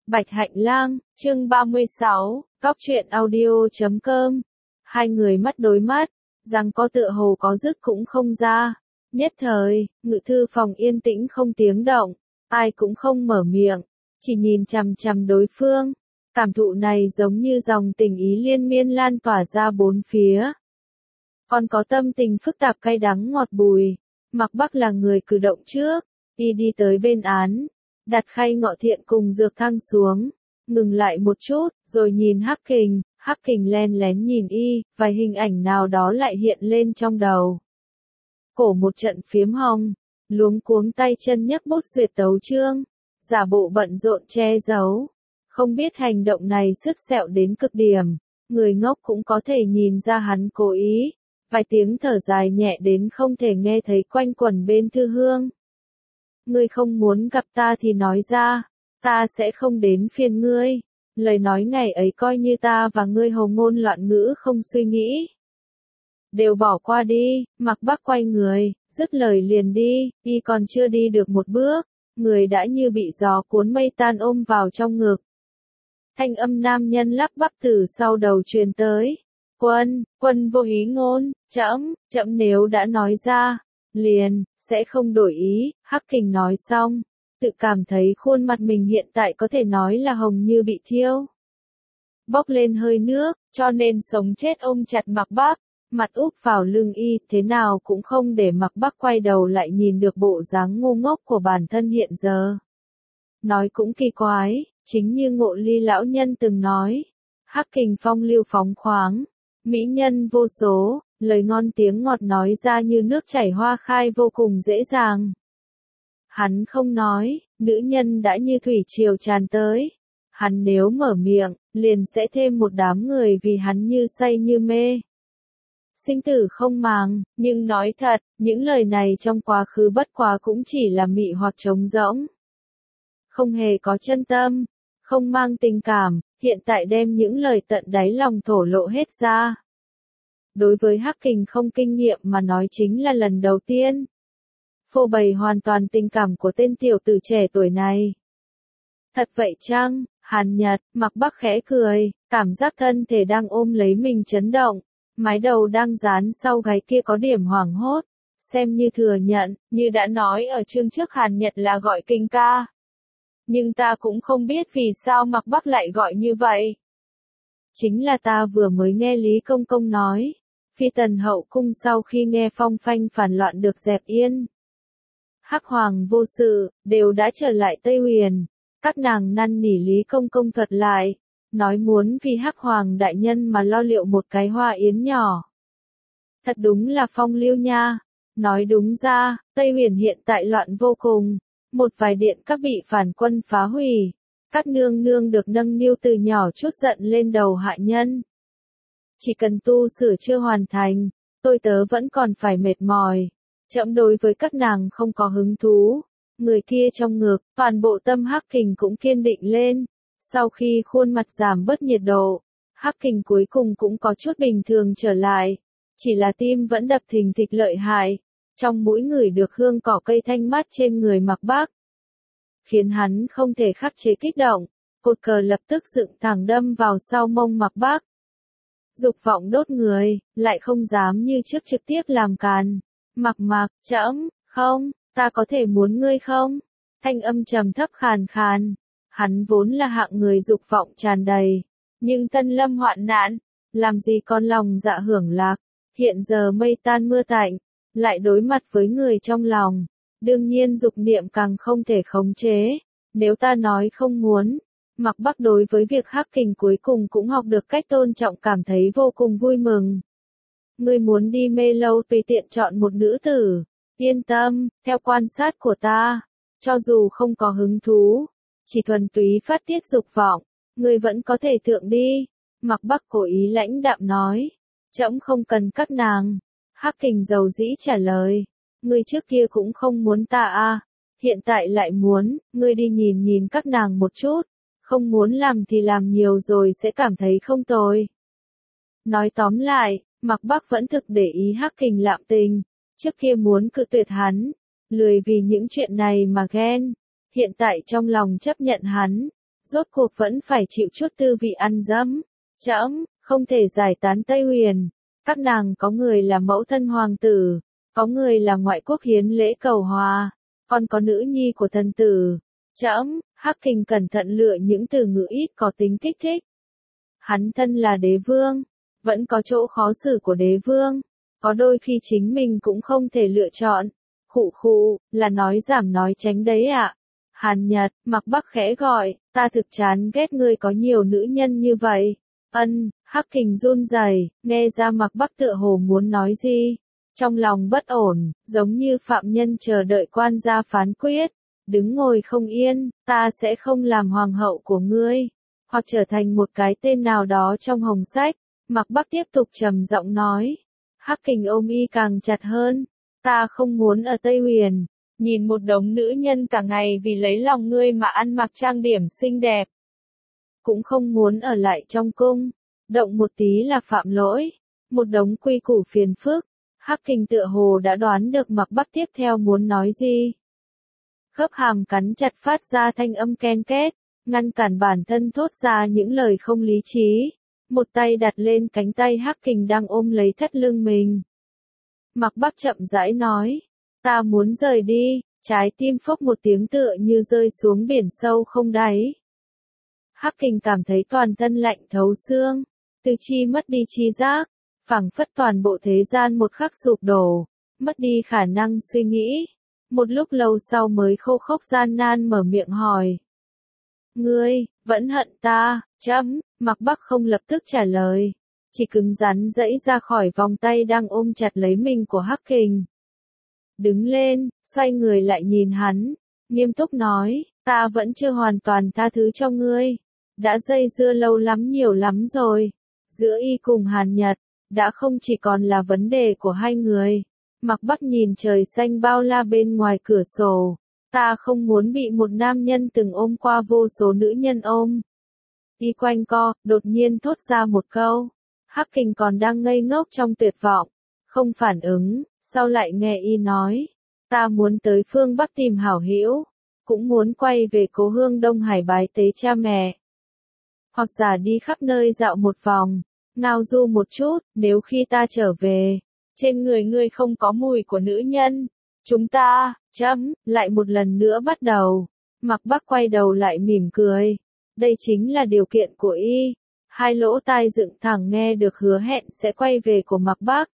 Bạch Hạnh Lang, chương 36, Cóc truyện audio.com. Hai người mắt đối mắt, rằng có tựa hồ có dứt cũng không ra. Nhất thời, ngự thư phòng yên tĩnh không tiếng động, ai cũng không mở miệng, chỉ nhìn chằm chằm đối phương. Cảm thụ này giống như dòng tình ý liên miên lan tỏa ra bốn phía. Còn có tâm tình phức tạp cay đắng ngọt bùi. Mạc Bắc là người cử động trước, đi tới bên án, đặt khay ngọ thiện cùng dược thăng xuống, ngừng lại một chút, rồi nhìn Hắc Kình len lén nhìn vài hình ảnh nào đó lại hiện lên trong đầu. Cổ một trận phiếm hồng, luống cuống tay chân nhấc bút duyệt tấu chương, giả bộ bận rộn che giấu. Không biết hành động này sứt sẹo đến cực điểm, người ngốc cũng có thể nhìn ra hắn cố ý. Vài tiếng thở dài nhẹ đến không thể nghe thấy quanh quẩn bên thư hương. Ngươi không muốn gặp ta thì nói ra, ta sẽ không đến phiền ngươi. Lời nói ngày ấy coi như ta và ngươi hồ ngôn loạn ngữ không suy nghĩ. Đều bỏ qua đi. Mạc Bắc quay người, dứt lời liền đi, còn chưa đi được một bước, người đã như bị gió cuốn mây tan ôm vào trong ngực. Thanh âm nam nhân lắp bắp từ sau đầu truyền tới. Quân vô ý ngôn, trẫm nếu đã nói ra, liền, sẽ không đổi ý. Hắc Kình nói xong, tự cảm thấy khuôn mặt mình hiện tại có thể nói là hồng như bị thiêu. Bốc lên hơi nước, cho nên sống chết ôm chặt Mạc Bắc, mặt úp vào lưng thế nào cũng không để Mạc Bắc quay đầu lại nhìn được bộ dáng ngu ngốc của bản thân hiện giờ. Nói cũng kỳ quái, chính như Ngộ Ly lão nhân từng nói, Hắc Kình phong lưu phóng khoáng, mỹ nhân vô số, lời ngon tiếng ngọt nói ra như nước chảy hoa khai vô cùng dễ dàng. Hắn không nói, nữ nhân đã như thủy triều tràn tới. Hắn nếu mở miệng, liền sẽ thêm một đám người vì hắn như say như mê. Sinh tử không màng, nhưng nói thật, những lời này trong quá khứ bất quá cũng chỉ là mị hoặc trống rỗng. Không hề có chân tâm, không mang tình cảm, hiện tại đem những lời tận đáy lòng thổ lộ hết ra. Đối với Hắc Kình không kinh nghiệm mà nói chính là lần đầu tiên. Phô bày hoàn toàn tình cảm của tên tiểu tử trẻ tuổi này. Thật vậy chăng? Hàn Nhật, Mạc Bắc khẽ cười, cảm giác thân thể đang ôm lấy mình chấn động, mái đầu đang dán sau gáy kia có điểm hoảng hốt, xem như thừa nhận, như đã nói ở chương trước Hàn Nhật là gọi Kình ca. Nhưng ta cũng không biết vì sao Mạc Bắc lại gọi như vậy. Chính là ta vừa mới nghe Lý Công Công nói, Phi Tần hậu cung sau khi nghe phong phanh phản loạn được dẹp yên. Hắc Hoàng vô sự, đều đã trở lại Tây Huyền. Các nàng năn nỉ Lý Công Công thuật lại, nói muốn vì Hắc Hoàng đại nhân mà lo liệu một cái hoa yến nhỏ. Thật đúng là phong lưu nha. Nói đúng ra, Tây Huyền hiện tại loạn vô cùng. Một vài điện các bị phản quân phá hủy. Các nương nương được nâng niu từ nhỏ chút giận lên đầu hạ nhân. Chỉ cần tu sửa chưa hoàn thành, tôi tớ vẫn còn phải mệt mỏi. Trẫm đối với các nàng không có hứng thú. Người kia trong ngực, toàn bộ tâm Hắc Kình cũng kiên định lên. Sau khi khuôn mặt giảm bớt nhiệt độ, Hắc Kình cuối cùng cũng có chút bình thường trở lại. Chỉ là tim vẫn đập thình thịch lợi hại. Trong mũi ngửi được hương cỏ cây thanh mát trên người Mạc Bắc. Khiến hắn không thể khắc chế kích động. Cột cờ lập tức dựng thẳng đâm vào sau mông Mạc Bắc. Dục vọng đốt người, lại không dám như trước trực tiếp làm càn. Mạc, trẫm, không, ta có thể muốn ngươi không? Thanh âm trầm thấp khàn khàn. Hắn vốn là hạng người dục vọng tràn đầy. Nhưng tân lâm hoạn nạn, làm gì còn lòng dạ hưởng lạc. Hiện giờ mây tan mưa tạnh, lại đối mặt với người trong lòng. Đương nhiên dục niệm càng không thể khống chế. Nếu ta nói không muốn, Mạc Bắc đối với việc Hắc Kình cuối cùng cũng học được cách tôn trọng cảm thấy vô cùng vui mừng. Ngươi muốn đi mê lâu tùy tiện chọn một nữ tử. Yên tâm, theo quan sát của ta, cho dù không có hứng thú, chỉ thuần túy phát tiết dục vọng, ngươi vẫn có thể thượng đi. Mạc Bắc cố ý lãnh đạm nói, trẫm không cần các nàng. Hắc Kình dầu dĩ trả lời, ngươi trước kia cũng không muốn ta à, hiện tại lại muốn, ngươi đi nhìn nhìn các nàng một chút, không muốn làm thì làm nhiều rồi sẽ cảm thấy không tồi. Nói tóm lại, Mạc Bắc vẫn thực để ý Hắc Kình lạm tình. Trước kia muốn cự tuyệt hắn, lười vì những chuyện này mà ghen, hiện tại trong lòng chấp nhận hắn, rốt cuộc vẫn phải chịu chút tư vị ăn dẫm. Trẫm không thể giải tán Tây Huyền. Các nàng có người là mẫu thân hoàng tử, có người là ngoại quốc hiến lễ cầu hòa, còn có nữ nhi của thần tử. Trẫm, Hắc Kình cẩn thận lựa những từ ngữ ít có tính kích thích. Hắn thân là đế vương, vẫn có chỗ khó xử của đế vương, có đôi khi chính mình cũng không thể lựa chọn. Khụ khụ, là nói giảm nói tránh đấy ạ. Hàn Nhật, Mạc Bắc khẽ gọi, ta thực chán ghét ngươi có nhiều nữ nhân như vậy. Hắc Kình run rẩy, nghe ra Mạc Bắc tựa hồ muốn nói gì. Trong lòng bất ổn, giống như phạm nhân chờ đợi quan gia phán quyết. Đứng ngồi không yên, ta sẽ không làm hoàng hậu của ngươi, hoặc trở thành một cái tên nào đó trong hồng sách. Mạc Bắc tiếp tục trầm giọng nói. Hắc Kình ôm y càng chặt hơn. Ta không muốn ở Tây Huyền, nhìn một đống nữ nhân cả ngày vì lấy lòng ngươi mà ăn mặc trang điểm xinh đẹp. Cũng không muốn ở lại trong cung, động một tí là phạm lỗi, một đống quy củ phiền phức. Hắc Kình tựa hồ đã đoán được Mạc Bắc tiếp theo muốn nói gì. Khớp hàm cắn chặt phát ra thanh âm ken két, ngăn cản bản thân thốt ra những lời không lý trí. Một tay đặt lên cánh tay Hắc Kình đang ôm lấy thắt lưng mình. Mạc Bắc chậm rãi nói, ta muốn rời đi, trái tim phốc một tiếng tựa như rơi xuống biển sâu không đáy. Hắc Kình cảm thấy toàn thân lạnh thấu xương, tứ chi mất đi tri giác, phảng phất toàn bộ thế gian một khắc sụp đổ, mất đi khả năng suy nghĩ. Một lúc lâu sau mới khô khốc gian nan mở miệng hỏi. Ngươi, vẫn hận ta? Trẫm. Mạc Bắc không lập tức trả lời, chỉ cứng rắn giãy ra khỏi vòng tay đang ôm chặt lấy mình của Hắc Kình. Đứng lên, xoay người lại nhìn hắn, nghiêm túc nói, ta vẫn chưa hoàn toàn tha thứ cho ngươi. Đã dây dưa lâu lắm nhiều lắm rồi. Giữa y cùng Hàn Nhật, đã không chỉ còn là vấn đề của hai người. Mạc Bắc nhìn trời xanh bao la bên ngoài cửa sổ. Ta không muốn bị một nam nhân từng ôm qua vô số nữ nhân ôm. Y quanh co, đột nhiên thốt ra một câu. Hắc Kình còn đang ngây ngốc trong tuyệt vọng, không phản ứng, sau lại nghe y nói. Ta muốn tới phương Bắc tìm hảo hữu, cũng muốn quay về cố hương Đông Hải bái tế cha mẹ. Hoặc giả đi khắp nơi dạo một vòng, ngao du một chút, nếu khi ta trở về, trên người ngươi không có mùi của nữ nhân, chúng ta, lại một lần nữa bắt đầu. Mạc Bắc quay đầu lại mỉm cười. Đây chính là điều kiện của y. Hai lỗ tai dựng thẳng nghe được hứa hẹn sẽ quay về của Mạc Bắc.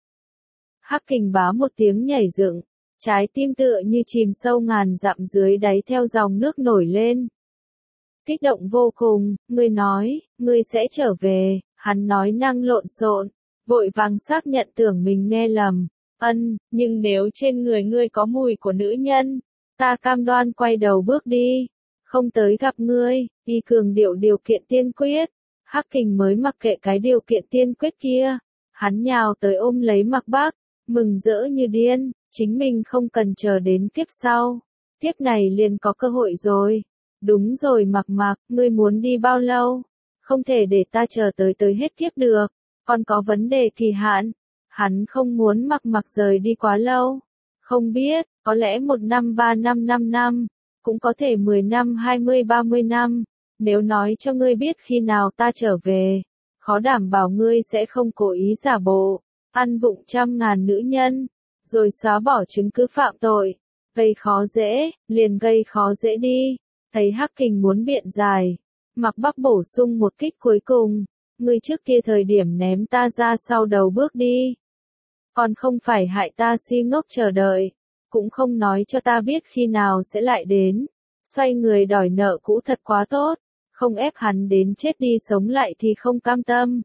Hắc Kình bá một tiếng nhảy dựng, trái tim tựa như chìm sâu ngàn dặm dưới đáy theo dòng nước nổi lên. Kích động vô cùng, ngươi nói, ngươi sẽ trở về, hắn nói năng lộn xộn, vội vàng xác nhận tưởng mình nghe lầm. Nhưng nếu trên người ngươi có mùi của nữ nhân, ta cam đoan quay đầu bước đi, không tới gặp ngươi. Y cường điệu điều kiện tiên quyết. Hắc Kình mới mặc kệ cái điều kiện tiên quyết kia, hắn nhào tới ôm lấy Mạc Bắc, mừng rỡ như điên, chính mình không cần chờ đến kiếp sau, kiếp này liền có cơ hội rồi. Đúng rồi Mạc, ngươi muốn đi bao lâu? Không thể để ta chờ tới hết kiếp được, còn có vấn đề kỳ hạn. Hắn không muốn Mạc rời đi quá lâu. Không biết, có lẽ 1 năm 3 năm 5 năm, cũng có thể 10 năm 20 30 năm. Nếu nói cho ngươi biết khi nào ta trở về, khó đảm bảo ngươi sẽ không cố ý giả bộ, ăn vụng trăm ngàn nữ nhân, rồi xóa bỏ chứng cứ phạm tội. Gây khó dễ, liền gây khó dễ đi. Thấy Hắc Kình muốn biện giải, Mạc Bắc bổ sung một kích cuối cùng. Ngươi trước kia thời điểm ném ta ra sau đầu bước đi, còn không phải hại ta si ngốc chờ đợi, cũng không nói cho ta biết khi nào sẽ lại đến. Xoay người đòi nợ cũ thật quá tốt, không ép hắn đến chết đi sống lại thì không cam tâm.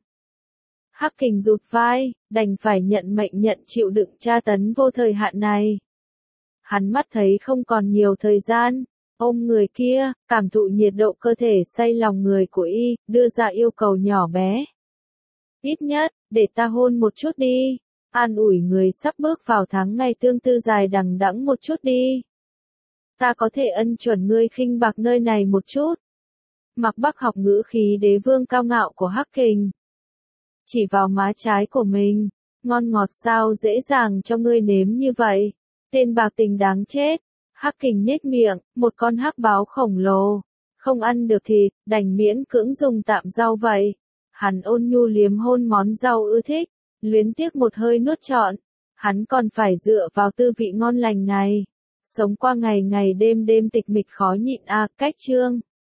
Hắc Kình rụt vai, đành phải nhận mệnh nhận chịu đựng tra tấn vô thời hạn này. Hắn mắt thấy không còn nhiều thời gian, ôm người kia, cảm thụ nhiệt độ cơ thể say lòng người của y, đưa ra yêu cầu nhỏ bé. Ít nhất, để ta hôn một chút đi, an ủi người sắp bước vào tháng ngày tương tư dài đằng đẵng một chút đi. Ta có thể ân chuẩn ngươi khinh bạc nơi này một chút. Mạc Bắc học ngữ khí đế vương cao ngạo của Hắc Kình. Chỉ vào má trái của mình, ngon ngọt sao dễ dàng cho ngươi nếm như vậy. Tên bạc tình đáng chết. Hắc Kình nhếch miệng, một con hắc báo khổng lồ. Không ăn được thịt, đành miễn cưỡng dùng tạm rau vậy. Hắn ôn nhu liếm hôn món rau ưa thích, luyến tiếc một hơi nuốt trọn. Hắn còn phải dựa vào tư vị ngon lành này. Sống qua ngày ngày đêm đêm tịch mịch khó nhịn cách chương.